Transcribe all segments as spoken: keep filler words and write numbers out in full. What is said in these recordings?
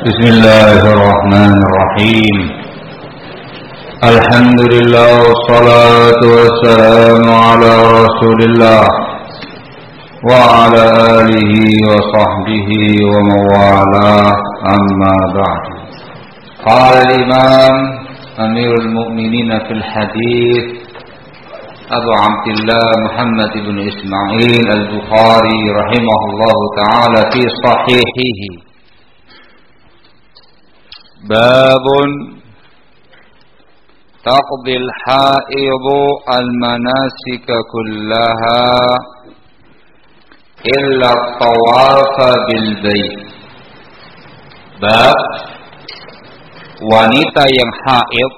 بسم الله الرحمن الرحيم الحمد لله والصلاة والسلام على رسول الله وعلى آله وصحبه ومن والاه أما بعد. قال الإمام أمير المؤمنين في الحديث أبو عبد الله محمد بن إسماعيل البخاري رحمه الله تعالى في صحيحه: باب تقضي الحائض المناسك كلها إلا الطواف بالبيت. Bab wanita yang haid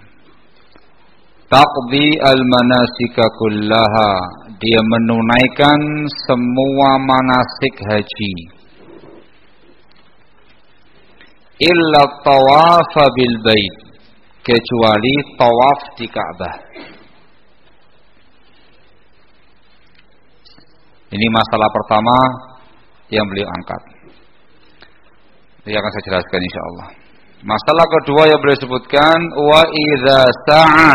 taqdi al-manasika kullaha, dia menunaikan semua manasik haji, illa tawafa bil bait, kecuali tawaf di Ka'bah. Ini masalah pertama yang beliau angkat. Ini akan saya jelaskan insyaallah. Masalah kedua yang beliau sebutkan, wa idza sa'a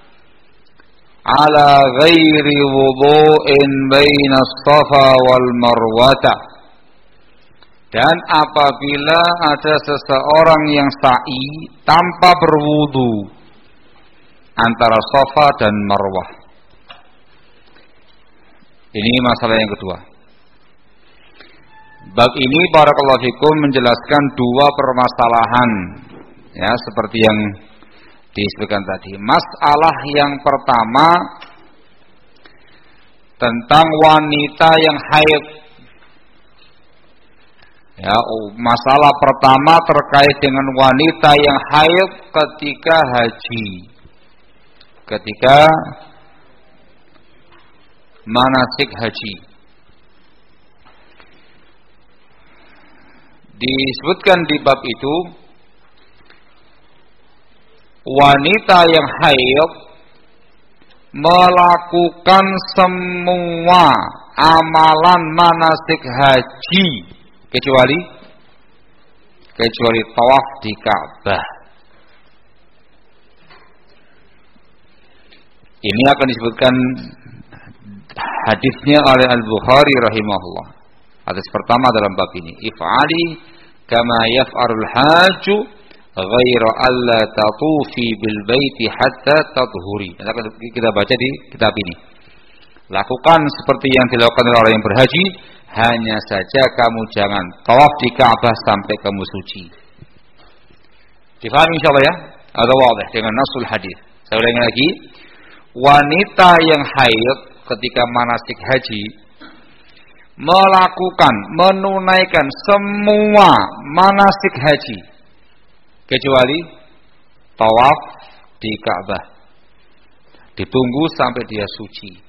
ala ghairi wudu'in baina as-safa wal marwata, dan apabila ada seseorang yang sa'i tanpa berwudu antara Safa dan Marwah. Ini masalah yang kedua. Bab ini barakallahu fikum menjelaskan dua permasalahan, ya, seperti yang disebutkan tadi. Masalah yang pertama tentang wanita yang haid. Ya, masalah pertama terkait dengan wanita yang haid ketika haji, ketika manasik haji. Disebutkan di bab itu, wanita yang haid melakukan semua amalan manasik haji kecuali kecuali tawaf di Ka'bah. Ini akan disebutkan hadisnya oleh Al-Bukhari rahimahullah. Hadis pertama dalam bab ini, if'ali kama yaf'alul haju ghaira alla tatufi bil baiti hatta tadhuri. Kita baca di kitab ini. Lakukan seperti yang dilakukan oleh orang yang berhaji, hanya saja kamu jangan tawaf di Ka'bah sampai kamu suci. Difahami insyaallah ya? Ada wadah dengan nasul hadis. Saya ulangi lagi. Wanita yang haid ketika manasik haji melakukan, menunaikan semua manasik haji kecuali tawaf di Ka'bah. Ditunggu sampai dia suci.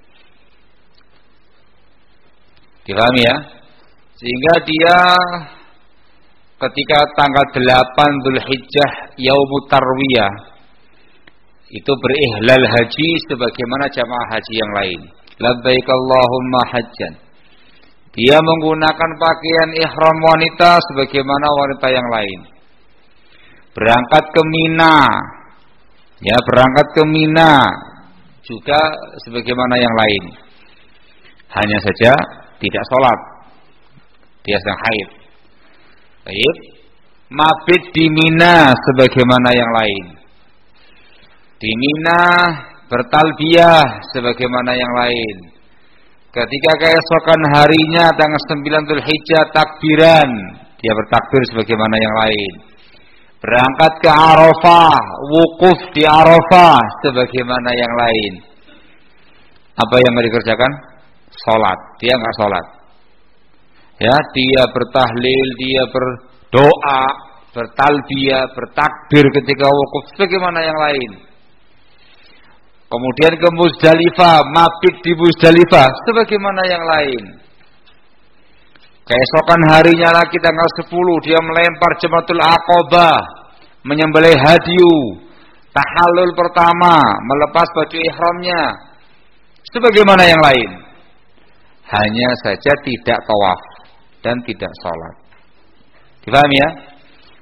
Dipahami ya? Sehingga dia ketika tanggal delapan Dzulhijjah Yaumut Tarwiyah itu berihlal haji sebagaimana jamaah haji yang lain. Labbaik Allahumma hajjan. Dia menggunakan pakaian ihram wanita sebagaimana wanita yang lain. Berangkat ke Mina. Ya, berangkat ke Mina juga sebagaimana yang lain. Hanya saja tidak sholat, dia sedang haid. Baik, mabit di Mina sebagaimana yang lain. Di Mina bertalbiyah sebagaimana yang lain. Ketika keesokan harinya tanggal sembilan Dzulhijjah takbiran, dia bertakbir sebagaimana yang lain. Berangkat ke Arafah, wukuf di Arafah sebagaimana yang lain. Apa yang mereka kerjakan? Salat, dia enggak salat. Ya, dia bertahlil, dia berdoa, bertalbiyah, bertakbir ketika wukuf sebagaimana yang lain. Kemudian ke Muzdalifah, mabit di Muzdalifah sebagaimana yang lain. Keesokan harinya lagi tanggal sepuluh dia melempar Jamratul Aqabah, menyembelih hadiyu, tahallul pertama, melepas baju ihramnya sebagaimana yang lain. Hanya saja tidak tawaf dan tidak sholat. Dipahami ya?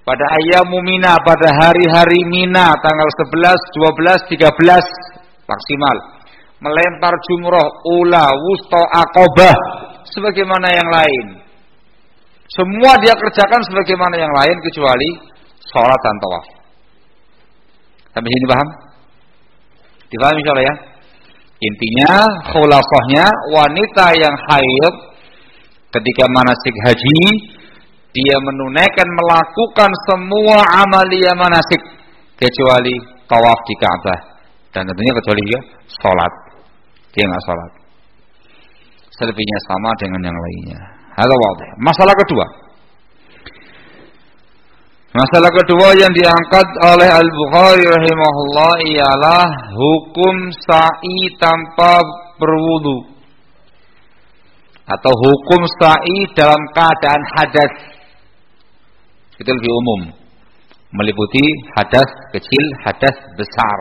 pada ayyamu Mina, pada hari-hari Mina, tanggal sebelas, dua belas, tiga belas maksimal, melempar jumroh, ula, wusta, aqobah, sebagaimana yang lain. Semua dia kerjakan sebagaimana yang lain kecuali sholat dan tawaf. Sampai sini paham? Dipahami insyaallah ya. Intinya, khulasahnya, wanita yang haid ketika manasik haji, dia menunaikan, melakukan semua amalia manasik kecuali tawaf di Ka'bah, dan tentunya kecuali dia sholat, dia nggak sholat. Selebihnya sama dengan yang lainnya. Ada wadih. Masalah kedua. Masalah kedua yang diangkat oleh Al-Bukhari rahimahullah ialah hukum sa'i tanpa berwudu, atau hukum sa'i dalam keadaan hadas. Itu lebih umum, meliputi hadas kecil, hadas besar.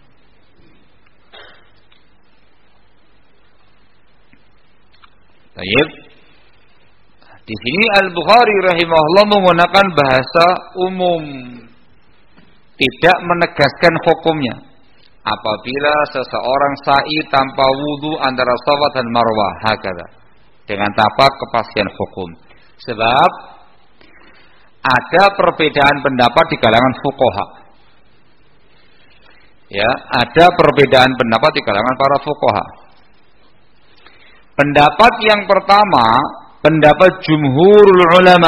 Baik. Di sini Al-Bukhari rahimahullah menggunakan bahasa umum, tidak menegaskan hukumnya. Apabila seseorang sa'i tanpa wudu antara Safa dan Marwah, hakada, dengan tanpa kepastian hukum. Sebab ada perbedaan pendapat di kalangan fuqaha. Ya, ada perbedaan pendapat di kalangan para fuqaha. Pendapat yang pertama, pendapat jumhurul ulama.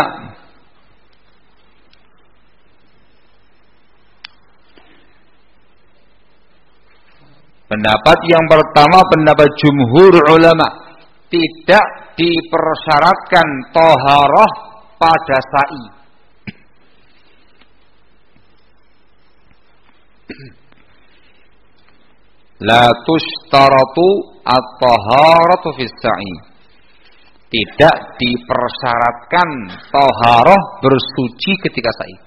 Pendapat yang pertama, pendapat jumhur ulama, tidak dipersyaratkan thaharah pada sa'i. La tushtaratu at-taharatu fis sa'i. Tidak dipersyaratkan thaharah bersuci ketika sa'i.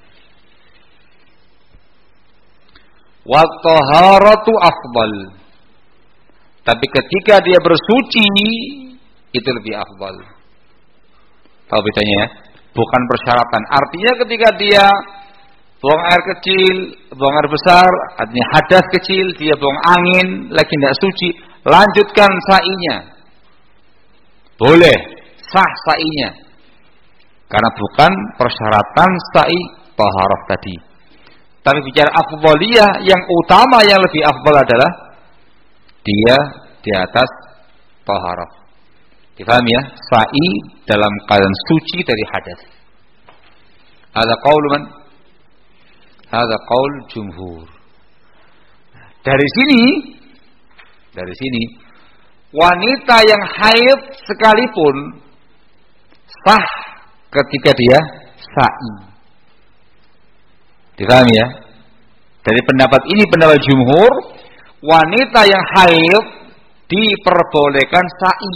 Wa taharatu afdal. Tapi ketika dia bersuci itu lebih afdal. Tahu bedanya ya? Bukan persyaratan. Artinya ketika dia buang air kecil, buang air besar, artinya hadas kecil, dia buang angin, lagi tidak suci, lanjutkan sa'inya. Boleh, sah sa'inya. Karena bukan persyaratan sa'i taharah tadi. Tapi bicara afdaliyah, yang utama, yang lebih afdal adalah dia di atas taharah. Difahami ya? Sa'i dalam keadaan suci dari hadas. Ada qaul man? Ada qaul jumhur. Dari sini, dari sini, wanita yang haid sekalipun sah ketika dia sa'i. Difahami ya? Dari pendapat ini, pendapat jumhur, wanita yang haid diperbolehkan sa'i.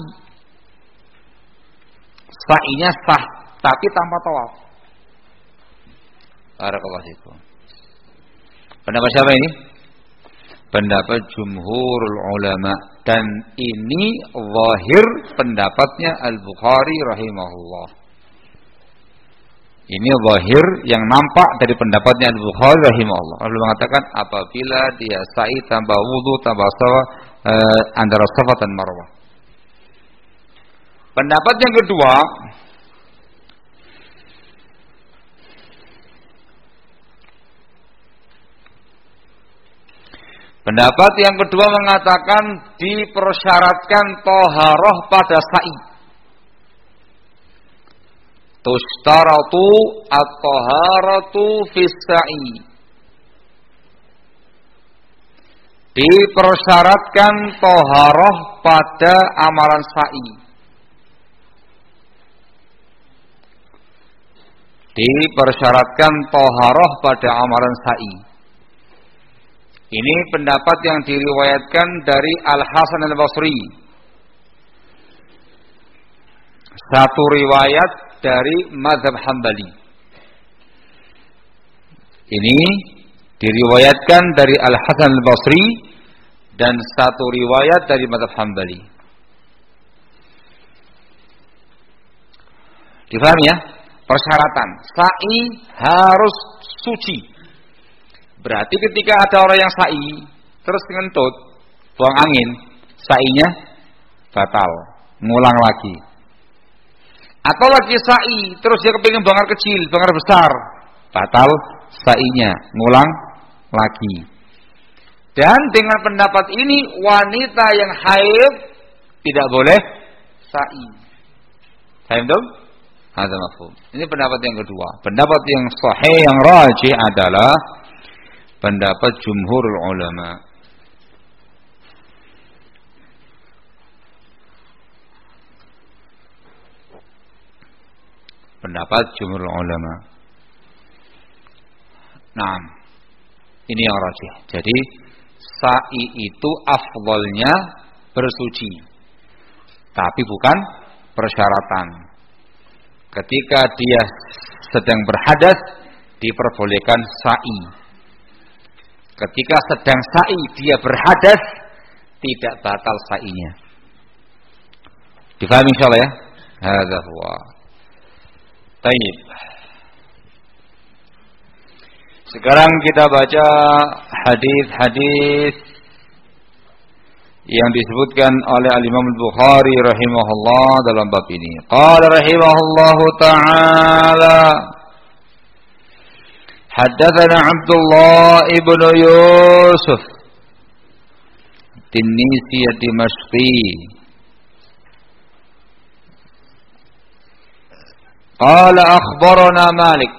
Sa'inya sah, tapi tanpa tawaf. Barakallahu fikum. Pendapat siapa ini? Pendapat jumhurul ulama, dan ini zahir pendapatnya Al-Bukhari rahimahullah. Ini zahir yang nampak dari pendapatnya Al-Bukhari rahimahullah. Allah mengatakan apabila dia sa'i tanpa wudu, tanpa sawa eh, antara Safa dan Marwah. Pendapat yang kedua, pendapat yang kedua mengatakan dipersyaratkan thaharah pada sa'i. Tustaratu at-taharatu fis sa'i. Dipersyaratkan thaharah pada amalan sa'i. Dipersyaratkan thaharah pada amalan sa'i. Ini pendapat yang diriwayatkan dari Al-Hasan Al-Basri. Satu riwayat dari mazhab Hambali. Ini diriwayatkan dari Al-Hasan Al-Basri dan satu riwayat dari mazhab Hambali. Difahami ya? Persyaratan sa'i harus suci. Berarti ketika ada orang yang sa'i terus ngentut, buang angin, sa'inya batal, ngulang lagi. Atau lagi sa'i terus dia kepingin buang air kecil, buang air besar, batal sa'inya, ngulang lagi. Dan dengan pendapat ini wanita yang haid tidak boleh sa'i. Paham dong? Ada mafhum. Ini pendapat yang kedua. Pendapat yang sahih yang rajih adalah pendapat jumhurul ulama. Pendapat jumhurul ulama. Nah, ini yang rajih. Jadi sa'i itu afdhalnya bersuci, tapi bukan persyaratan. Ketika dia sedang berhadas diperbolehkan sa'i. Ketika sedang sa'i dia berhadas tidak batal sa'inya. Difahami insyaallah ya? Hadza huwa. Baik. Sekarang kita baca hadis-hadis yang disebutkan oleh Al-Imam Al-Bukhari rahimahullah dalam bab ini. Qala rahimahullahu ta'ala haddatsana Abdullah ibn Yusuf Tinisi Dimashqi qala akhbarana Malik.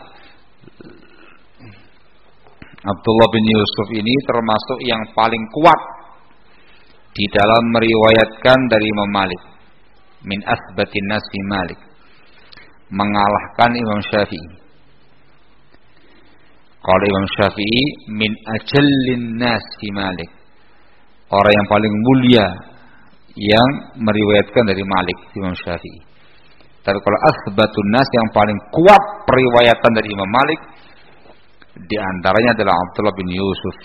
Abdullah bin Yusuf ini termasuk yang paling kuat di dalam meriwayatkan dari Imam Malik, min asbatin nasi Malik, mengalahkan Imam Syafi'i. Kalau Imam Syafi'i min ajallin nasi Malik, orang yang paling mulia yang meriwayatkan dari Malik, Imam Syafi'i. Tapi kalau asbatun nas yang paling kuat periwayatan dari Imam Malik, di antaranya adalah Abdullah bin Yusuf.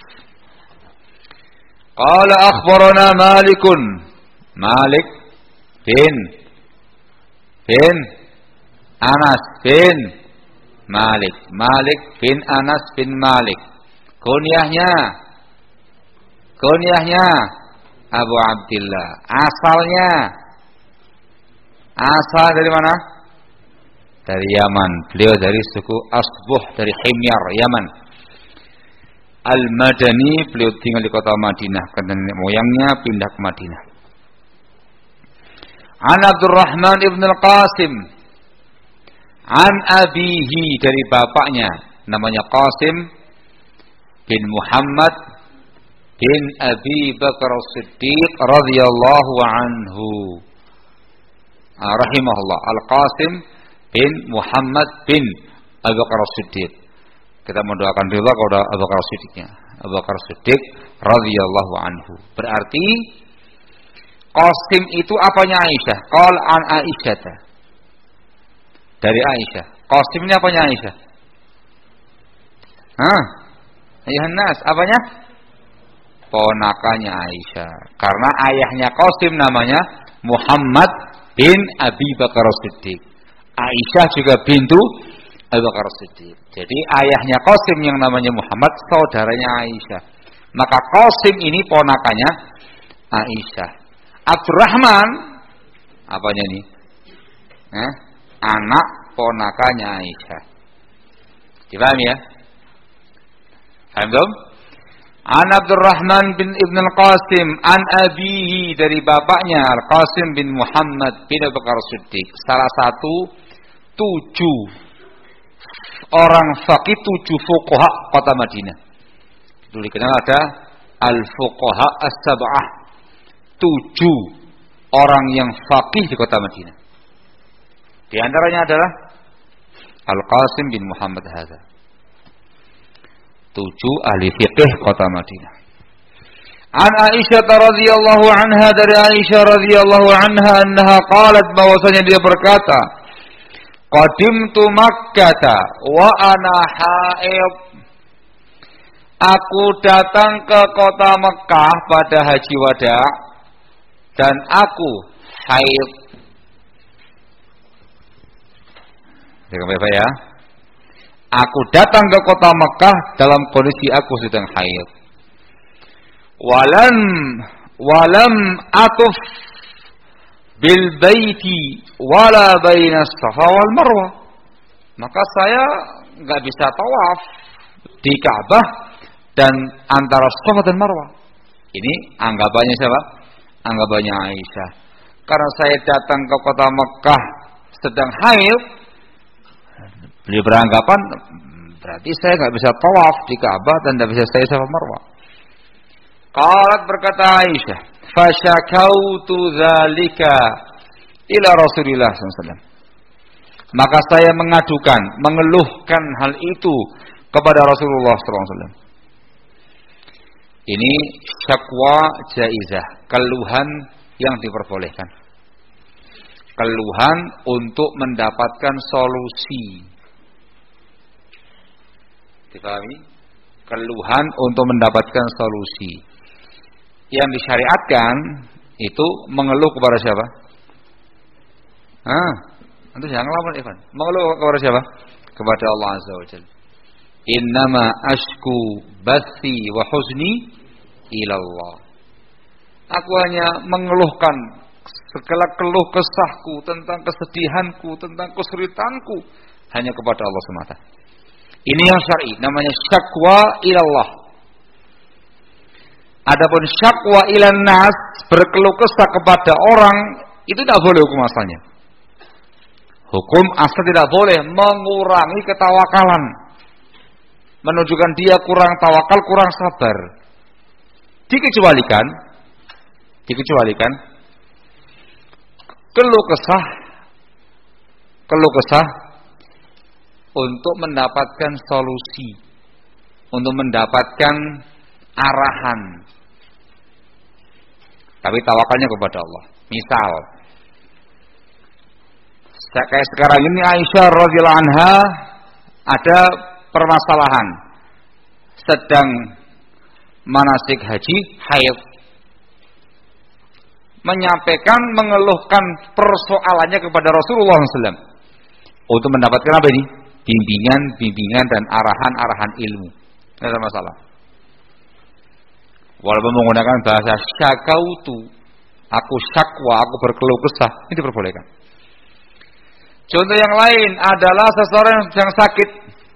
Qala akhbarana Malikun, Malik bin bin Anas bin Malik, Malik bin Anas bin Malik. Kunyahnya kunyahnya Abu Abdillah. Asalnya asal dari mana? Dari Yaman. Beliau dari suku Asbuh, dari Himyar, Yaman. Al-Madani, beliau tinggal di kota Madinah karena nenek moyangnya pindah ke Madinah. An Abdurrahman ibn al-Qasim, an abihi, dari bapaknya namanya Qasim bin Muhammad bin Abi Bakar As-Siddiq radhiyallahu anhu. Ah, rahimahullah. Al-Qasim bin Muhammad bin Abi Bakar As-Siddiq. Kita mendoakan ridha kepada Abu Bakar As-Siddiqnya. Abu Bakar As-Siddiq radhiyallahu anhu. Berarti Qasim itu apanya Aisyah? Qal an Aisyah. Dari Aisyah. Qasim ini apanya Aisyah? Hah? Ayuhan nas, apanya? Ponakannya Aisyah. Karena ayahnya Qasim namanya Muhammad bin Abi Bakar As-Siddiq. Aisyah juga bintu Abu Bakar As-Siddiq. Jadi ayahnya Qasim yang namanya Muhammad, saudaranya Aisyah. Maka Qasim ini ponakannya Aisyah. Abdurrahman apanya ini? Eh? Anak ponakannya Aisyah. Dipahami ya? Paham belum? An Abdurrahman bin Ibn Al-Qasim an abihi, dari bapaknya Al-Qasim bin Muhammad bin Abu Bakar As-Siddiq, salah satu tujuh orang faqih, tujuh fuqaha kota Madinah. Dulu dikenal ada al-fuqaha as-sab'ah, tujuh orang yang faqih di kota Madinah. Di antaranya adalah Al-Qasim bin Muhammad hadza. Tujuh ahli fiqih kota Madinah. An Aisyah radhiyallahu anha, dari Aisyah radhiyallahu anha annaha qalat, bahwasanya dia berkata, qadimtu Makkah wa ana haid. Aku datang ke kota Mekah pada haji wada dan aku haid. Bapak ya. Aku datang ke kota Mekah dalam kondisi aku sedang haid. Walam walam atuf bil baiti wala baina Safa wal Marwah. Maka saya enggak bisa tawaf di Ka'bah dan antara Safa dan Marwah. Ini anggapannya siapa? Anggapannya Aisyah. Karena saya datang ke kota Mekah sedang haid, beliau beranggapan berarti saya enggak bisa tawaf di Ka'bah dan enggak bisa saya Safa Marwah. Qalat, berkata Aisyah, fasyakautu dzalika ila Rasulillah sallallahu alaihi wasallam. Maka saya mengadukan, mengeluhkan hal itu kepada Rasulullah sallallahu alaihi wasallam. Ini syakwa jaizah, keluhan yang diperbolehkan. Keluhan untuk mendapatkan solusi. Dipahami? Keluhan untuk mendapatkan solusi. Yang disyariatkan itu mengeluh kepada siapa? Ah, itu jangan lawan Ivan. Mengeluh kepada siapa? Kepada Allah Azza wa Jalla. Innama ashku bathi wa huzni ilallah. Aku hanya mengeluhkan segala keluh kesahku tentang kesedihanku, tentang kesulitanku hanya kepada Allah semata. Ini yang syar'i, namanya syakwa ilallah. Adapun syakwa ilan nas, berkeluh kesah kepada orang, itu tidak boleh hukum asalnya. Hukum asal tidak boleh mengurangi ketawakalan, menunjukkan dia kurang tawakal, kurang sabar. Dikecualikan, dikecualikan keluh kesah, keluh kesah untuk mendapatkan solusi, untuk mendapatkan arahan. Tapi tawakalnya kepada Allah. Misal, kayak sekarang ini Aisyah radhiyallahu anha ada permasalahan, sedang manasik haji, haid, menyampaikan, mengeluhkan persoalannya kepada Rasulullah sallallahu alaihi wasallam untuk mendapatkan apa ini? Bimbingan, bimbingan dan arahan-arahan ilmu. Tidak ada masalah. Walaupun menggunakan bahasa syakautu, aku syakwa, aku berkeluh kesah, ini diperbolehkan. Contoh yang lain adalah seseorang yang sedang sakit.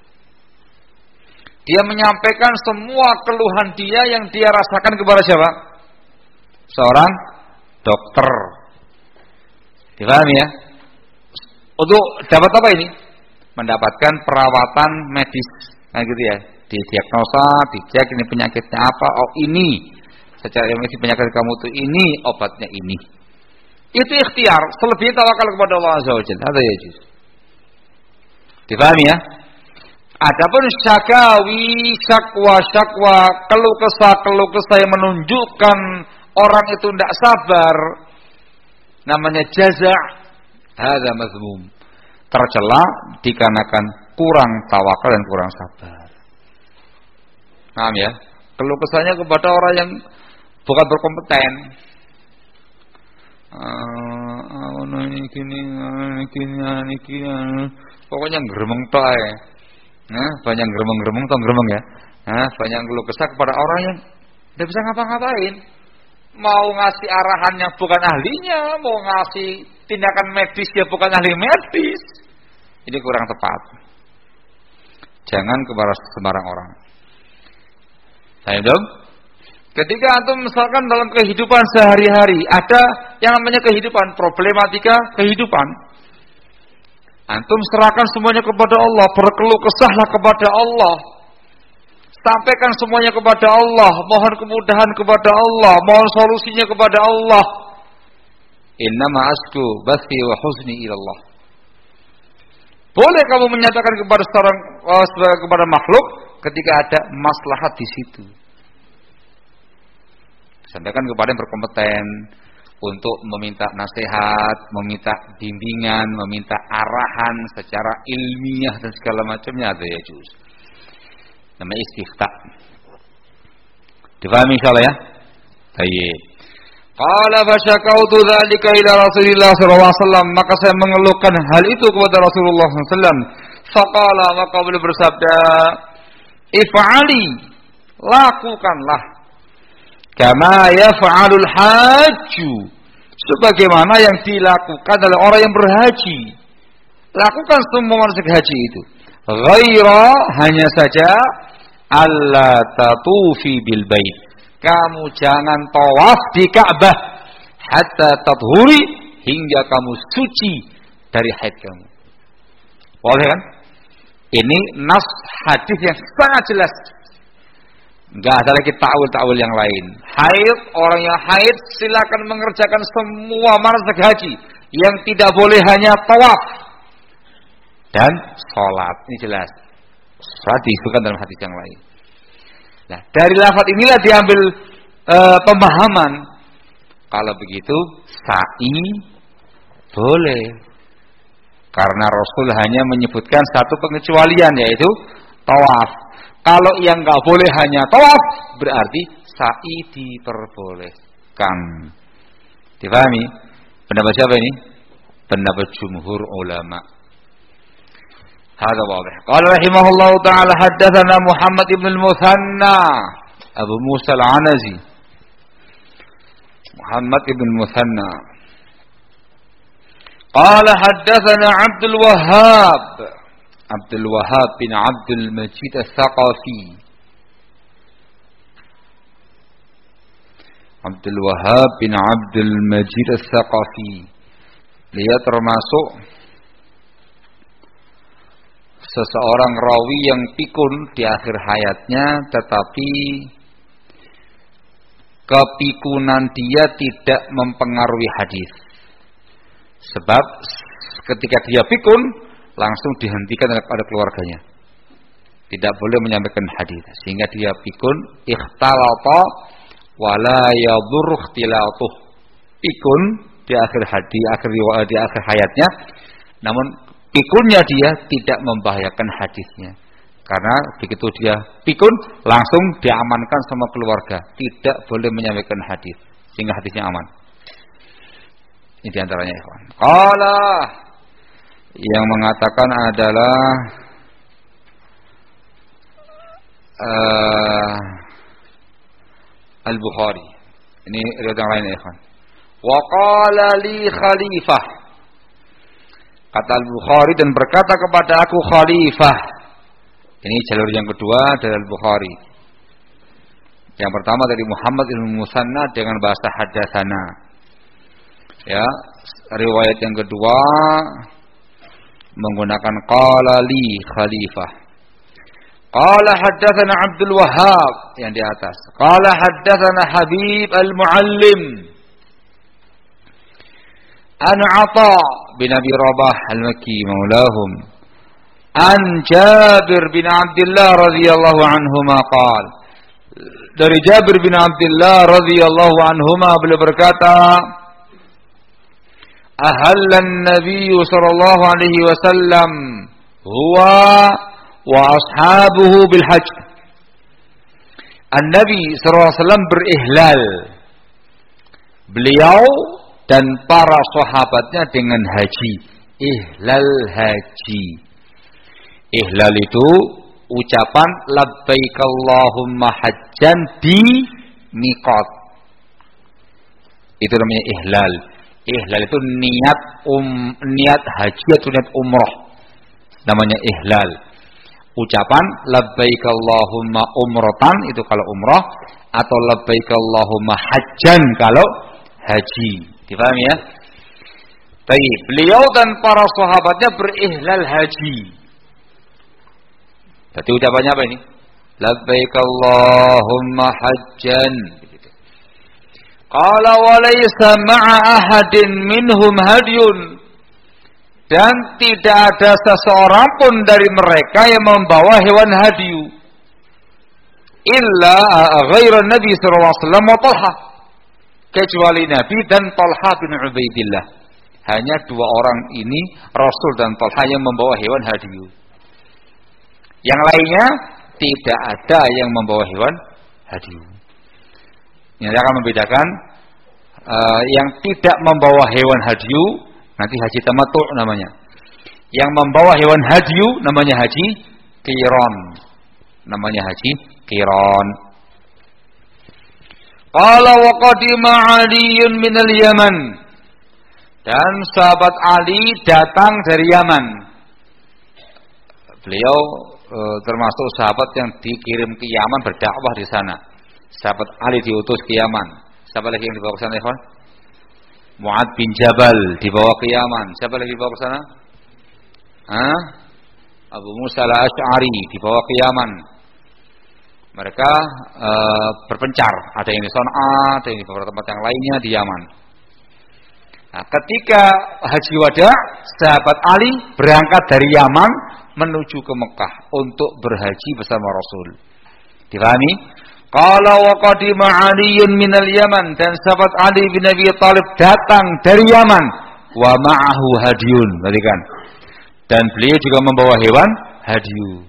Dia menyampaikan semua keluhan dia yang dia rasakan kepada siapa? Seorang dokter. Dipahami ya? Untuk dapat apa ini? Mendapatkan perawatan medis. Nah gitu ya. Didiagnosa, dicek ini penyakitnya apa. Oh ini. Secara medis penyakit kamu itu ini, obatnya ini. Itu ikhtiar. Selebihnya tawakal kepada Allah Azza wa Jalla. Ada ya juz. Dipahami ya? Adapun syakawi, syakwa, syakwa, keluh kesah, keluh kesah yang menunjukkan orang itu tidak sabar, namanya jaza', hadza mazmum, tercela dikarenakan kurang tawakal dan kurang sabar. Paham ya? Keluh kesahnya kepada orang yang bukan berkompeten. Ah, ini gini, ini gini, ini gini, pokoknya geremeng tae. Nah, banyak geremeng-geremeng atau geremeng ya. Nah, banyak keluh kesah kepada orang yang tidak bisa ngapa-ngapain. Mau ngasih arahannya bukan ahlinya, mau ngasih tindakan medis ya bukan ahli medis. Ini kurang tepat. Jangan kepada sembarang orang. Saya dong. Ketika antum misalkan dalam kehidupan sehari-hari ada yang namanya kehidupan, problematika kehidupan. Antum serahkan semuanya kepada Allah, berkeluh kesahlah kepada Allah. Sampaikan semuanya kepada Allah, mohon kemudahan kepada Allah, mohon solusinya kepada Allah. Innama asku bathi wa huzni ilallah. Boleh kamu menyatakan kepada seorang uh, kepada makhluk ketika ada maslahat di situ. Sampaikan kepada yang berkompeten untuk meminta nasihat, meminta bimbingan, meminta arahan secara ilmiah dan segala macamnya, ada ya juz. Namanya istifta. Difahami insyaallah ya? Baik. Qala fasyakautu dzalika ila Rasulillah sallallahu alaihi wasallam, maka saya mengeluhkan hal itu kepada Rasulullah sallallahu alaihi wasallam. Faqala, maka beliau bersabda, if'ali, lakukanlah, kama yaf'alul hajju, sebagaimana yang dilakukan oleh orang yang berhaji. Lakukan semua manasik haji itu. Ghaira, hanya saja, alla tatufi bil bait, kamu jangan tawaf di Ka'bah hatta tathuri, hingga kamu suci dari haid kamu. Boleh kan? Ini nas hadis yang sangat jelas. Enggak ada lagi ta'awil-ta'awil yang lain. Haid, orang yang haid silakan mengerjakan semua manasik haji. Yang tidak boleh hanya tawaf dan sholat. Ini jelas. Sholat disebutkan dalam hadis yang lain. Nah, dari lafaz inilah diambil e, pemahaman. Kalau begitu, sa'i boleh. Karena Rasul hanya menyebutkan satu pengecualian, yaitu tawaf. Kalau yang nggak boleh hanya tawaf, berarti sa'i diperbolehkan. Dipahami? Pendapat siapa ini? Pendapat jumhur ulama. Hadza wadih. Qala rahimahullahu ta'ala haddatsana Muhammad ibn al-Muthanna Abu Musa al-Anazi. Muhammad ibn al-Muthanna. Qala haddatsana Abdul Wahhab Abdul Wahhab bin Abdul Majid Al-Thaqafi. Abdul Wahhab bin Abdul Majid Al-Thaqafi. Dia termasuk seseorang rawi yang pikun di akhir hayatnya, tetapi kepikunan dia tidak mempengaruhi hadis. Sebab ketika dia pikun, langsung dihentikan oleh keluarganya. Tidak boleh menyampaikan hadis, sehingga dia pikun, ikhtalata wala yadur ikhtilatuh. Pikun di akhir hadis, akhir di akhir hayatnya, namun pikunnya dia tidak membahayakan hadisnya. Karena begitu dia pikun, langsung diamankan sama keluarga, tidak boleh menyampaikan hadis, sehingga hadisnya aman. Ini diantaranya, ikhwan. Qala, yang mengatakan adalah uh, Al-Bukhari. Ini riwayat yang lain, ikhwan. Wa qala li khalifah, kata Al-Bukhari, dan berkata kepada aku khalifah. Ini jalur yang kedua dari Al-Bukhari. Yang pertama dari Muhammad ibn Musanna dengan bahasa hadatsana. Ya, riwayat yang kedua menggunakan qala li khalifah. Qala haddatsana Abdul Wahhab yang di atas. Qala haddatsana Habib al-Muallim an Atha bin Abi Rabah al-Makki maulahum an Jabir bin Abdullah radhiyallahu anhuma qala, dari Jabir bin Abdullah radhiyallahu anhuma beliau berkata, ahallan Nabi sallallahu alaihi wasallam huwa wa ashabuhu bil hajj. An-Nabi sallallahu alaihi wasallam berihlal, beliau dan para sahabatnya dengan haji. Ihlal haji. Ihlal itu ucapan labbaik Allahumma hajjan di miqat. Itu namanya ihlal. Ihlal itu niat um niat haji atau niat umrah. Namanya ihlal. Ucapan labbaik Allahumma umratan itu kalau umrah, atau labbaik Allahumma hajjan kalau haji. Dipahami ya? Baik, beliau dan para sahabatnya berihlal haji. Berarti ucapannya apa ini? Labbaik Allahumma hajjan. Qala wa laysa ma'a ahadin minhum hadyun, dan tidak ada seseorang pun dari mereka yang membawa hewan hadyu illa ghairan Nabi sallallahu alaihi wasallam wa Talha, kecuali Nabi dan Talha bin Ubaidillah. Hanya dua orang ini, Rasul dan Talha, yang membawa hewan hadyu. Yang lainnya tidak ada yang membawa hewan hadyu. Ini akan membedakan uh, yang tidak membawa hewan hadyu, nanti haji tamattu namanya. Yang membawa hewan hadyu namanya haji qiran. Namanya haji qiran. Qala wa qadima Aliun minal Yaman. Dan sahabat Ali datang dari Yaman. Beliau e, termasuk sahabat yang dikirim ke Yaman berdakwah di sana. Sahabat Ali diutus ke Yaman. Siapa lagi yang dibawa ke sana, ikhwan? Mu'ad bin Jabal dibawa ke Yaman. Siapa lagi dibawa ke sana? Hah? Abu Musa al-Asy'ari dibawa ke Yaman. Mereka e, berpencar. Ada yang di Son'a, ada yang di beberapa tempat yang lainnya di Yaman. Nah, ketika haji wada, sahabat Ali berangkat dari Yaman menuju ke Mekah untuk berhaji bersama Rasul. Dipahami? Qala wa qadima Aliun minal Yaman, dan sahabat Ali bin Abi Thalib datang dari Yaman wa ma'ahu hadyun, perhatikan. Dan beliau juga membawa hewan hadyu.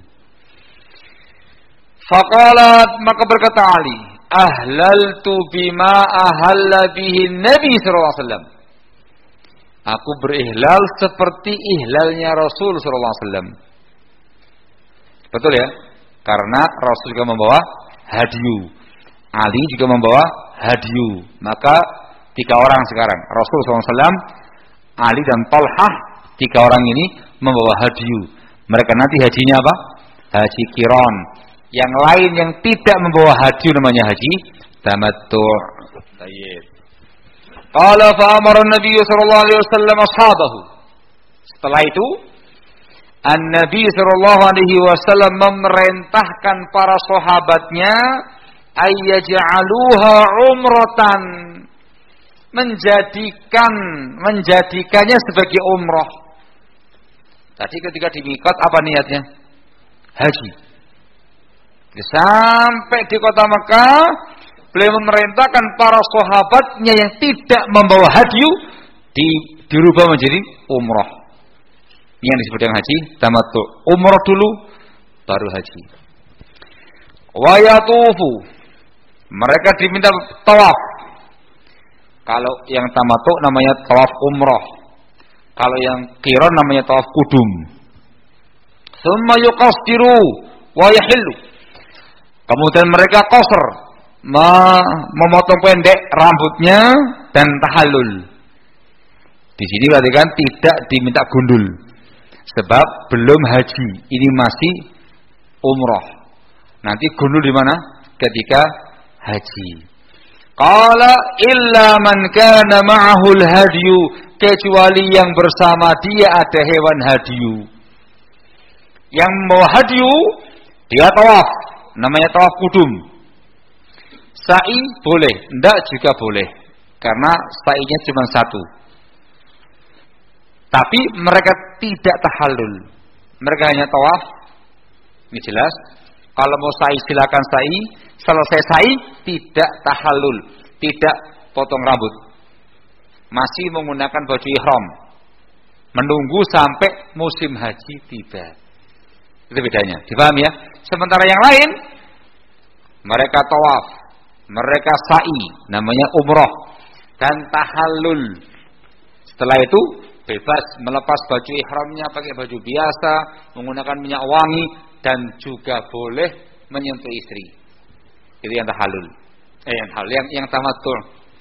Faqalat, maka berkata Ali, ahlaltu bima ahalla bihi Nabi sallallahu alaihi wasallam. Aku berihlal seperti ihlalnya Rasul sallallahu alaihi wasallam. Betul ya? Karena Rasul juga membawa hadyu. Ali juga membawa hadyu. Maka tiga orang sekarang, Rasul sallallahu alaihi wasallam, Ali dan Talhah, tiga orang ini membawa hadyu. Mereka nanti hajinya apa? Haji qiran. Yang lain yang tidak membawa hadyu namanya haji tamattu'. Tayyib. Qala fa amara an-nabiy sallallahu alaihi wasallam ashabahu. Setelah itu An-Nabi sallallahu alaihi wasallam memerintahkan para sahabatnya ayyaj'aluha umratan, menjadikan menjadikannya sebagai umrah. Tadi ketika di miqat apa niatnya? Haji. Sampai di kota Mekah, beliau memerintahkan para sahabatnya yang tidak membawa hadyu di, dirubah menjadi umrah. Ini yang disebut dengan haji tamattu. Umrah dulu baru haji. Wa yatufu, mereka diminta tawaf. Kalau yang tamattu namanya tawaf umrah. Kalau yang qiran namanya tawaf kudum. Tsumma yuqassiru wa yahillu. Kemudian mereka qasr, memotong pendek rambutnya dan tahallul. Di sini berarti kan tidak diminta gundul, sebab belum haji, ini masih umrah. Nanti gundul di mana? Ketika haji. Qala illa man kana ma'ahu al-hadyu, kecuali yang bersama dia ada hewan hadyu. Yang mau hadyu dia tawaf, namanya tawaf kudum. Sa'i boleh, enggak juga boleh, karena sa'inya cuma satu. Tapi mereka tidak tahallul, mereka hanya tawaf. Ini jelas. Kalau mau sa'i silakan sa'i, selesai sa'i tidak tahallul, tidak potong rambut, masih menggunakan baju ihram, menunggu sampai musim haji tiba. Itu bedanya, dipahami ya? Sementara yang lain mereka tawaf, mereka sa'i, namanya umrah, dan tahallul. Setelah itu bebas melepas baju ihramnya, pakai baju biasa, menggunakan minyak wangi, dan juga boleh menyentuh istri. Itu yang tahallul. Eh yang tahallul, yang yang tamattu'.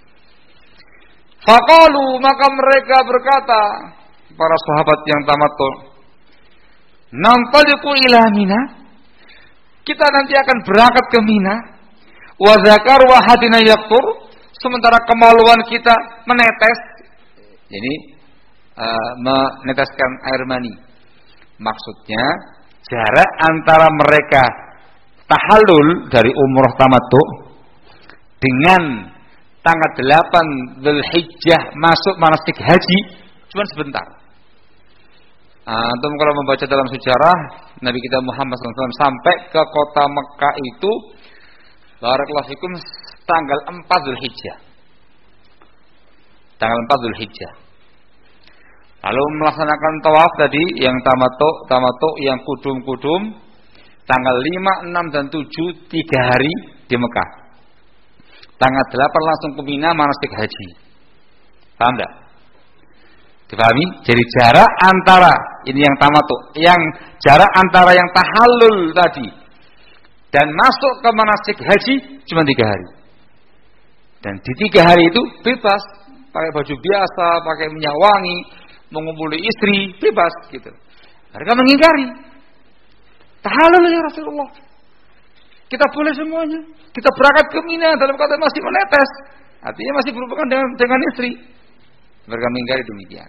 Faqalu, maka mereka berkata, para sahabat yang tamattu', nantaliqu ila Mina, kita nanti akan berangkat ke Mina. Wa zakar wa hadina yaqtur, sementara kemaluan kita menetes. Jadi uh, meneteskan air mani. Maksudnya jarak antara mereka tahallul dari umrah tamattu dengan tanggal delapan Dzulhijjah masuk manasik haji cuma sebentar. Antum uh, kalau membaca dalam sejarah Nabi kita Muhammad shallallahu alaihi wasallam sampai ke kota Mekah itu barakallahu fikum tanggal empat Dzulhijjah. Tanggal empat Dzulhijjah. Lalu melaksanakan tawaf tadi yang tamattu, tamattu yang kudum-kudum tanggal lima, enam dan tujuh, tiga hari di Mekah. Tanggal delapan langsung ke Mina manasik haji. Paham enggak? Dipahami? Jadi jarak antara ini yang tamattu, yang jarak antara yang tahallul tadi dan masuk ke manasik haji cuma tiga hari. Dan di tiga hari itu bebas, pakai baju biasa, pakai minyak wangi, mengumpuli istri, bebas gitu. Mereka mengingkari. Tahallul ya Rasulullah. Kita boleh semuanya. Kita berangkat ke Mina dalam keadaan masih menetes. Artinya masih berhubungan dengan, dengan istri. Mereka mengingkari demikian.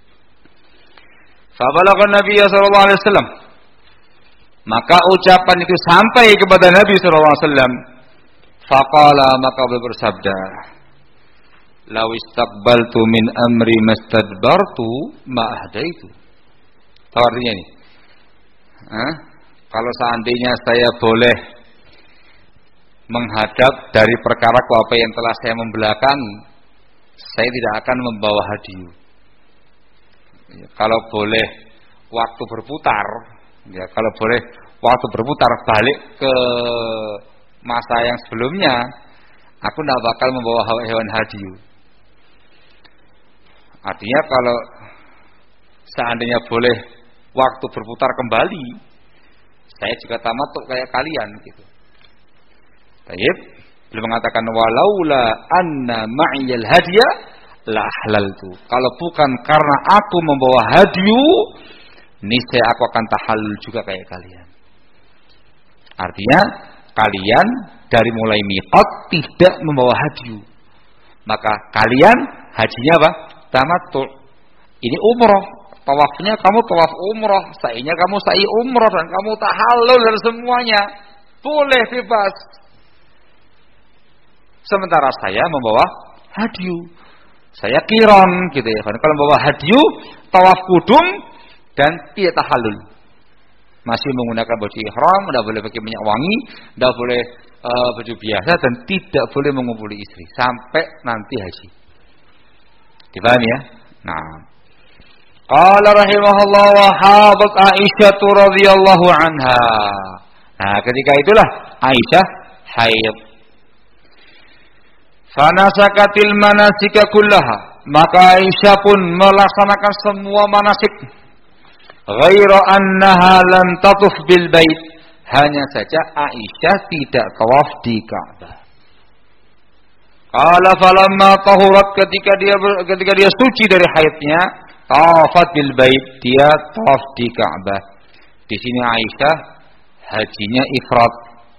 Fa balagha Nabi sallallahu alaihi wasallam. Maka ucapan itu sampai kepada Nabi sallallahu alaihi wasallam. Faqala, maka beliau bersabda, "Law istaqbaltu min amri mastadbartu ma ahdaitu." Tahu artinya ini? Hah? Kalau seandainya saya boleh menghadap dari perkara apa yang telah saya membelakangi, saya tidak akan membawa hadiah. Ya, kalau boleh waktu berputar, ya kalau boleh waktu berputar balik ke masa yang sebelumnya, aku tidak bakal membawa hewan hadiah. Artinya kalau seandainya boleh waktu berputar kembali, saya juga tamattu kayak kalian gitu. Baik, beliau mengatakan walaula anna ma'iyal hadiya la ahlaltu. Kalau bukan karena aku membawa hadiyu, niscaya aku akan tahallul juga kayak kalian. Artinya kalian dari mulai miqat tidak membawa hadiyu. Maka kalian hajinya apa? Tamattu. Ini umrah. Tawafnya kamu tawaf umrah, sa'inya kamu sa'i umrah, dan kamu tahallul dan semuanya. Boleh bebas. Sementara saya membawa hadiyu. Saya qiran gitu ya. Kalau membawa hadiyu, tawaf kudum dan tidak tahallul. Masih menggunakan baju ihram, tidak boleh pakai minyak wangi, tidak boleh uh, baju biasa, dan tidak boleh mengumpuli istri sampai nanti haji. Dipahami ya? Nah, qala rahimahullah wa hadat Aisyah radhiyallahu anha. Nah, ketika itulah Aisyah haid. Fanasakatil manasika kullaha, maka Aisyah pun melaksanakan semua manasik. Ghaira annaha lam tatuf bil bait, hanya saja Aisyah tidak tawaf di Ka'bah. Qala falamma tahurat, ketika dia ketika dia suci dari haidnya, tawafat bil bait, dia tawaf di Ka'bah. Di sini Aisyah hajinya ifrad.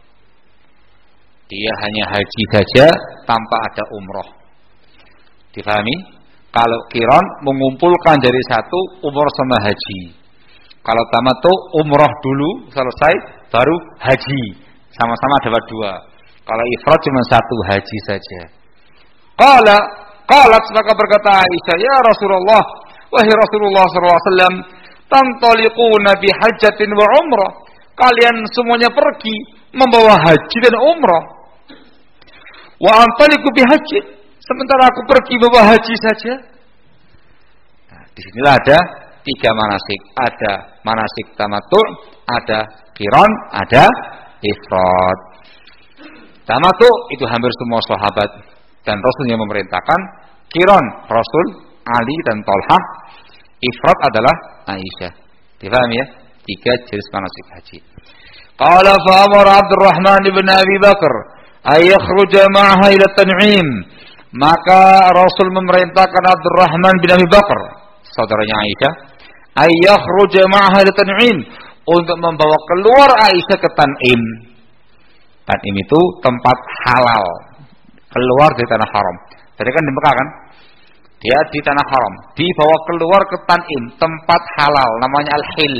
Dia hanya haji saja tanpa ada umroh. Difahami? Kalau qiran mengumpulkan dari satu umroh sama haji. Kalau tamattu umroh dulu selesai baru haji. Sama-sama dapat dua. Kalau ifrad cuma satu haji saja. Qala qalat, maka berkata Aisyah, "Ya Rasulullah, wahai Rasulullah sallallahu alaihi wasallam, tantaliquna bi hajjatin wa umrah." Kalian semuanya pergi membawa haji dan umrah. Wa antaliqu bi haji, sementara aku pergi membawa haji saja. Nah, di sinilah ada tiga manasik. Ada manasik tamattu, ada qiran, ada ifrad. Tamattu itu hampir semua sahabat dan Rasul yang memerintahkan. Qiran Rasul, Ali dan Thalhah. Ifrad adalah Aisyah. Dipahami ya? Tiga jenis manasik haji. Qala fa amara Abdurrahman bin Abi Bakar ay yakhruja ma'aha ila Tan'im. Maka Rasul memerintahkan Abdurrahman bin Abi Bakar, saudaranya Aisyah, ay yakhruja ma'aha ila Tan'im, untuk membawa keluar Aisyah ke Tan'im. Tan'im itu tempat halal, keluar dari tanah haram. Tadi kan di Mekah kan? Dia di tanah haram, dibawa keluar ke Tan'im, tempat halal, namanya Al-Hil.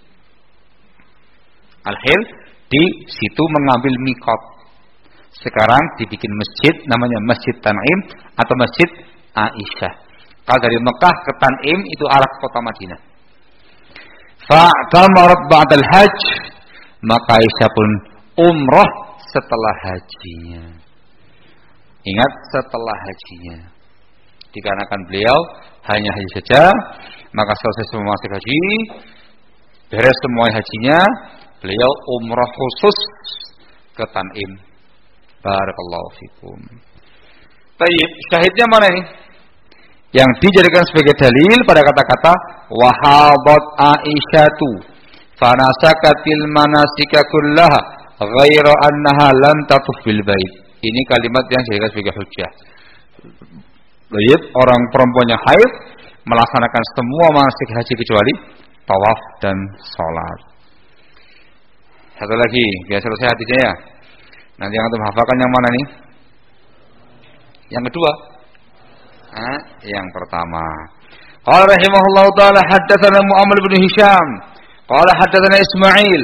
Al-Hil, di situ mengambil miqat. Sekarang dibikin masjid, namanya Masjid Tan'im atau Masjid Aisyah. Kalau dari Mekah ke Tan'im itu arah kota Madinah. Fa'tamarat ba'dal hajj, maka Aisyah pun umrah setelah hajinya. Ingat, setelah hajinya. Dikarenakan beliau hanya haji saja, maka selesai semua manasik haji, beres semua hajinya, beliau umrah khusus ke Tan'im. Barakallahu fikum. Tayyib, syahidnya mana ini? Yang dijadikan sebagai dalil pada kata-kata wahabat Aisyatu fanasakatil manasika kullaha ghaira annaha lam tatuf bil bait. Ini kalimat yang dijadikan sebagai hujjah. Tayyib, orang perempuan yang haid melaksanakan semua manasik haji kecuali tawaf dan salat. Satu lagi, biar selesai hadisnya ya. Nanti yang antum hafalkan yang mana nih? Yang kedua? Hah? Yang pertama. Qala rahimahullahu taala haddatsana Mu'ammal bin Hisham. Qala haddatsana Ismail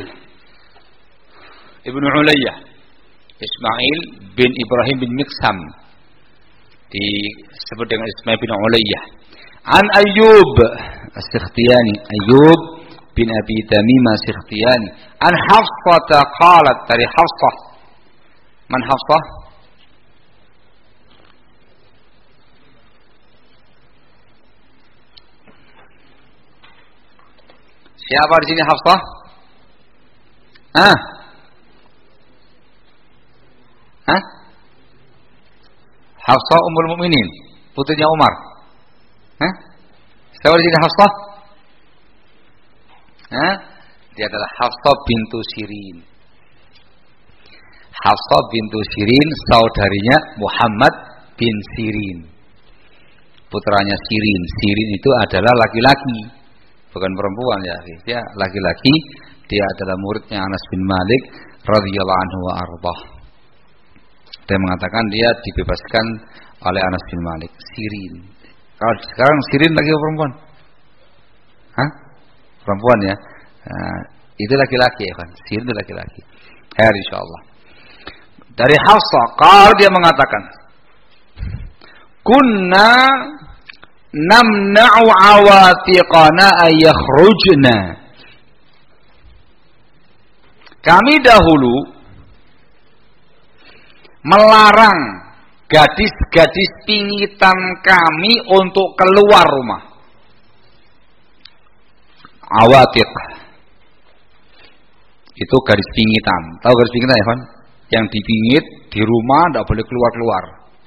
Ibnu Ulayyah. Ismail bin Ibrahim bin Miqsam disebut dengan Ismail bin Ulayyah. An Ayyub As-Sikhtiyani, Ayyub bin Abi Tamim As-Sikhtiyani. An Hafsah qalat, dari Hafsah. Man Hafsah? Siapa di sini Hafsah? Hah? Hah? Hafsah Ummul Mukminin, putrinya Umar. Hah? Siapa di sini Hafsah? Hah? Dia adalah Hafsah bintu Sirin. Hafsah bintu Sirin saudarinya Muhammad bin Sirin. Putranya Sirin. Sirin itu adalah laki-laki, bukan perempuan ya. Dia laki-laki, dia adalah muridnya Anas bin Malik radhiyallahu anhu wa ardhah. Dia mengatakan dia dibebaskan oleh Anas bin Malik. Sirin. Kalau sekarang Sirin lagi perempuan? Hah? Perempuan ya. Nah, itu laki-laki ya kan. Sirin itu laki-laki. Khair insyaallah. Dari Hafsah, kalau dia mengatakan, kunna namna'u awatiqana ayakhrujna. Kami dahulu melarang gadis-gadis pingitan kami untuk keluar rumah. Awatiq itu garis pingitan. Tahu garis pingitan ya, Van? Yang dipingit di rumah tidak boleh keluar-keluar.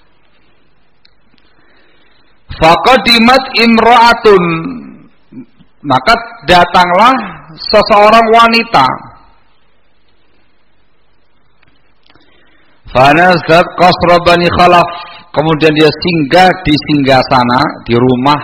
Faqadimat imra'atun, maka datanglah seseorang wanita. Fanazat qasra Bani Khalaf, kemudian dia singgah di singgasana, di rumah,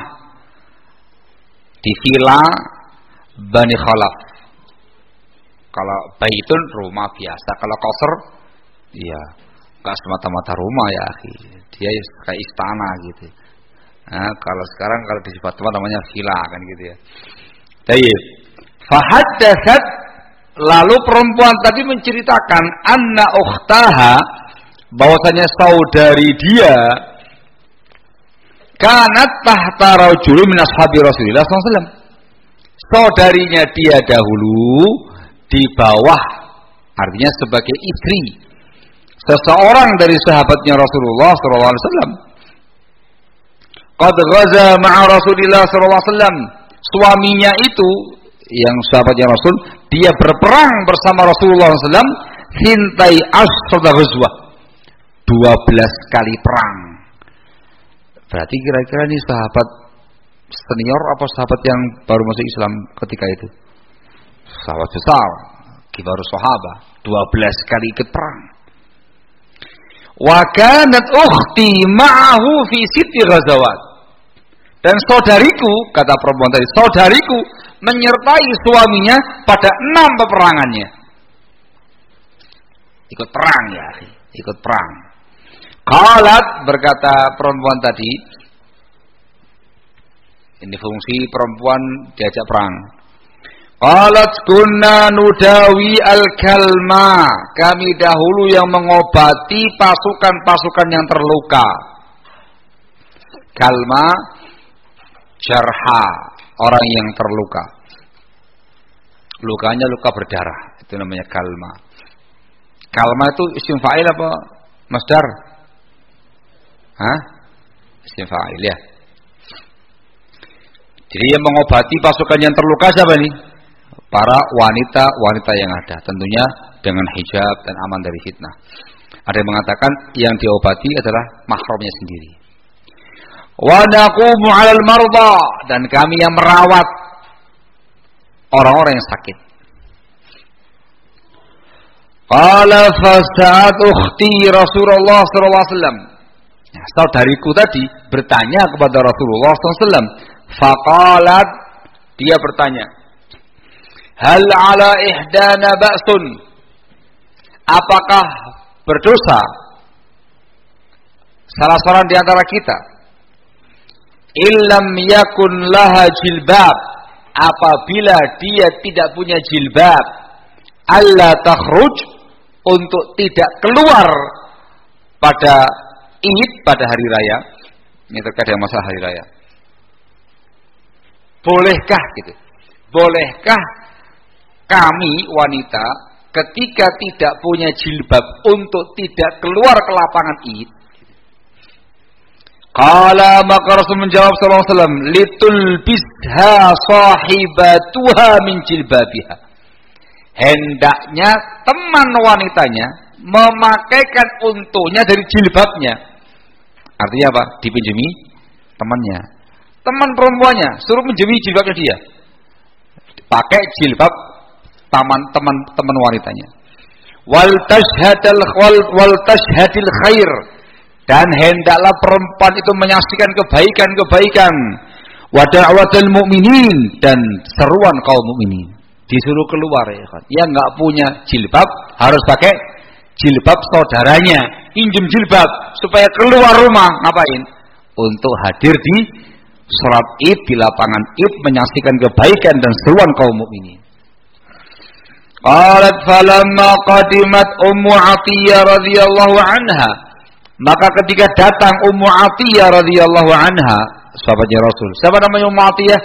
di villa Bani Khalaf. Kalau baitun rumah biasa, kalau qasr iya, enggak semata-mata rumah ya, akhi. Dia kayak istana gitu. Nah, kalau sekarang kalau di tempat namanya villa kan gitu ya. Tayyib. Fahaddatsat, lalu perempuan tadi menceritakan anna ukhtaha, bahwasanya saudari dia kanat tahta rajulin min ashabi Rasulillah sallallahu alaihi wasallam. Saudarinya dia dahulu di bawah, artinya sebagai istri seseorang dari sahabatnya Rasulullah sallallahu alaihi wasallam. Qad ghaza ma'a Rasulillah sallallahu alaihi wasallam. Suaminya itu yang sahabatnya Rasul, dia berperang bersama Rasulullah sallallahu alaihi wasallam hintai asrata ghazwah, dua belas kali perang. Berarti kira-kira ini sahabat senior apa sahabat yang baru masuk Islam ketika itu? Sahabat besar, kibarus sahabat, dua belas kali ikut perang. Wa kanat ukhti ma'ahu fi sitti ghazawat. Dan saudariku, kata perempuan tadi, saudariku menyertai suaminya pada enam peperangannya. Ikut perang ya, ikut perang. Qalat, berkata perempuan tadi, ini fungsi perempuan diajak perang. Qalat kunna nudawi al-kalma, kami dahulu yang mengobati pasukan-pasukan yang terluka. Kalma, jarha, orang yang terluka. Lukanya luka berdarah, itu namanya kalma. Kalma itu isim fa'il apa masdar? Hah? Isim fa'il ya. Jadi yang mengobati pasukan yang terluka siapa nih? para wanita-wanita yang ada, tentunya dengan hijab dan aman dari fitnah. Ada yang mengatakan yang diobati adalah mahramnya sendiri. Wa naqumu 'alal marda, dan kami yang merawat orang-orang yang sakit. Qala fasa'at ukhti Rasulullah sallallahu alaihi wasallam. Nah, saudariku tadi bertanya kepada Rasulullah sallallahu alaihi wasallam. Faqalat, dia bertanya, hal ala ihdana ba'sun, apakah berdosa salah seorang di antara kita illam yakun laha jilbab, apabila dia tidak punya jilbab, alla takhruj, untuk tidak keluar pada Id, pada hari raya. Ini terkait dengan masalah hari raya. Bolehkah gitu? Bolehkah kami wanita ketika tidak punya jilbab untuk tidak keluar ke lapangan Id? Qala, maka Rasul menjawab sallallahu alaihi wasallam, litulbisha sahibatuha min jilbabiha. Hendaknya teman wanitanya memakaikan untuknya dari jilbabnya. Artinya apa? Dipinjami temannya. Teman perempuannya suruh menjemi jilbabnya dia. Pakai jilbab taman teman teman wanitanya. Wal tashhadal wal tashhadil khair, dan hendaklah perempuan itu menyaksikan kebaikan-kebaikan. Wa da'watul mu'minin, dan seruan kaum mukminin. Disuruh keluar ya kan. Yang enggak punya jilbab harus pakai jilbab saudaranya, pinjam jilbab supaya keluar rumah. Ngapain? Untuk hadir di salat Id, di lapangan Id, menyaksikan kebaikan dan seruan kaum mukminin. Qalat falamma qadimat Ummu Athiyyah radhiyallahu anha, maka ketika datang Ummu Athiyyah radhiyallahu anha, sahabatnya Rasul. Siapa namanya Ummu Athiyyah?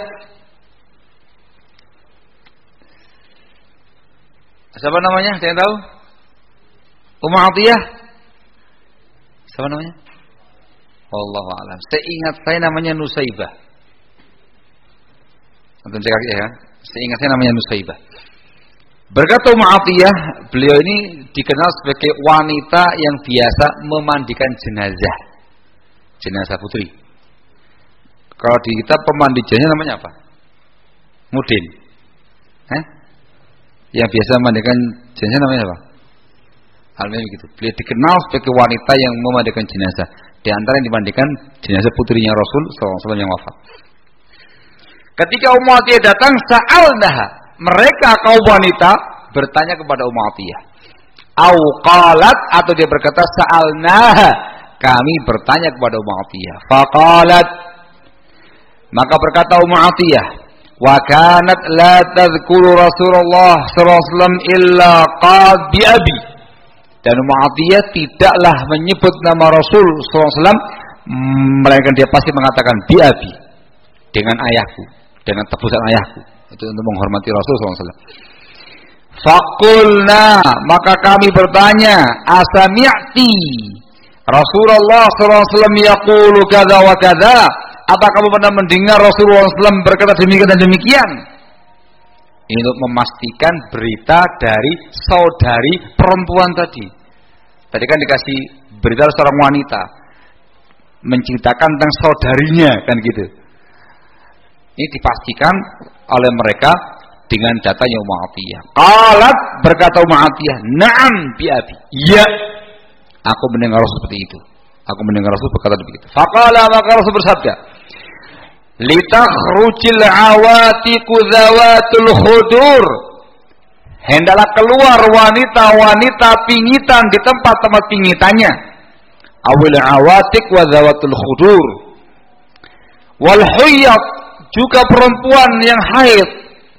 Siapa namanya? Saya tahu. Ummu Athiyyah. Siapa namanya? Wallahu a'lam. Seingat saya namanya Nusaibah. Antum cek ya. Seingat saya namanya Nusaibah. Berkata Ummu Athiyyah, beliau ini dikenal sebagai wanita yang biasa memandikan jenazah. Jenazah putri. Kalau di kita pemandi jenazah namanya apa? Mudin. Eh? Yang biasa memandikan jenazah namanya apa? Halnya begitu. Beliau dikenal sebagai wanita yang memandikan jenazah. Di antara yang dimandikan jenazah putrinya Rasul sallallahu alaihi wasallam yang wafat. Ketika Ummu Athiyyah datang, sa'alnaha, mereka kaum wanita bertanya kepada Ummu Athiyyah. Au qalat, atau dia berkata sa'alnaha, kami bertanya kepada Ummu Athiyyah. Faqalat, maka berkata Ummu Athiyyah, wa kanat la tadhkuru Rasulullah sallallahu alaihi wasallam illa qad bi abi. Dan Ummu Athiyyah tidaklah menyebut nama Rasul sallallahu alaihi wasallam, melainkan dia pasti mengatakan bi abi, dengan ayahku, dengan tebusan ayahku. Itu untuk menghormati Rasul sallallahu alaihi wasallam. Faqulna, maka kami bertanya, asami'ti Rasulullah sallallahu alaihi wasallam yaqulu kadza wa kadza, apa kamu pernah mendengar Rasulullah sallallahu alaihi wasallam berkata demikian dan demikian? Ini untuk memastikan berita dari saudari perempuan tadi. Tadi kan dikasih berita seorang wanita menceritakan tentang saudarinya, kan gitu. Ini dipastikan oleh mereka dengan datanya Ummu Athiyyah. Qalat, berkata Ummu Athiyyah, na'am bi abi. Iya, aku mendengar Rasul seperti itu. Aku mendengar Rasul berkata begitu. Faqala, maka Rasul bersabda, litakhrujil awatiqu dzawatul khudur, hendaklah keluar wanita-wanita pingitan di tempat-tempat pingitannya. Awil awatiq wa dzawatul khudur. Wal huyyat, juga perempuan yang haid.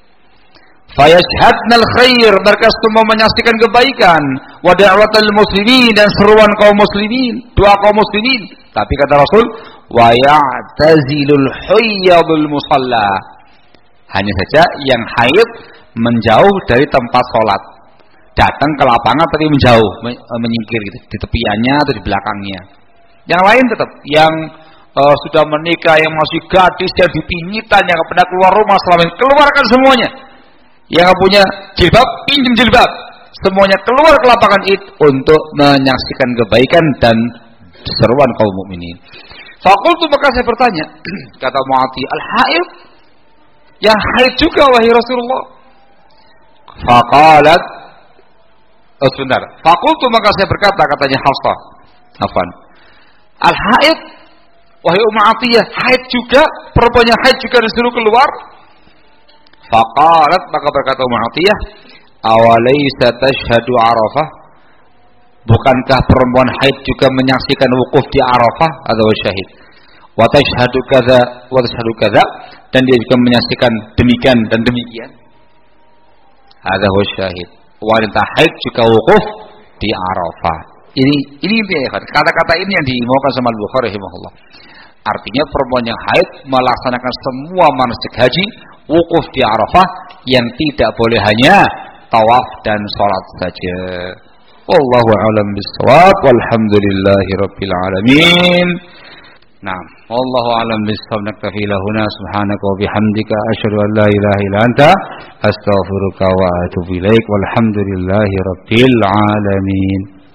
Fayashhadnal khair, mereka semua menyaksikan kebaikan. Wa da'watul muslimin, dan seruan kaum muslimin, doa kaum muslimin. Tapi kata Rasul, wa ya'tazilul huyyadul musalla, hanya saja yang haid menjauh dari tempat sholat, datang ke lapangan tapi menjauh, menyingkir gitu, di tepiannya atau di belakangnya. Yang lain tetap yang uh, sudah menikah, yang masih gadis, yang dipingitan, yang kepada keluar rumah selama ini, keluarkan semuanya. Yang punya jilbab, pinjam jilbab. Semuanya keluar ke lapangan Id untuk menyaksikan kebaikan dan seruan kaum mukminin. Faqultu, maka saya bertanya, kata Mu'atiyah, al-haid? Yang haid juga wahai Rasulullah. Faqalat, oh sebentar. Faqultu, maka saya berkata, katanya Hafsah, afwan, al-haid, wahai Mu'atiyah, haid juga, perempuan yang haid juga disuruh keluar. Faqalat, maka berkata Mu'atiyah, awalaysa tashhadu Arafah? Bukankah perempuan haid juga menyaksikan wukuf di Arafah atau syahid? Wa tashhadu kadza wa tashhadu kadza, dan dia juga menyaksikan demikian dan demikian. Hadza huwa syahid. Wanita haid juga wukuf di Arafah. Ini ini dia, kata-kata ini yang dimaukan sama Al-Bukhari rahimahullah. Artinya perempuan yang haid melaksanakan semua manasik haji, wukuf di Arafah, yang tidak boleh hanya tawaf dan salat saja. Wallahu a'lam bissawab, walhamdulillahi rabbil alamin. Nah, wallahu a'lam bissawab. Naktafi lahuna, subhanaka wa bihamdika, asyhadu an la ilaha illa anta, astaghfiruka wa atubu ilaik, walhamdulillahi rabbil alamin.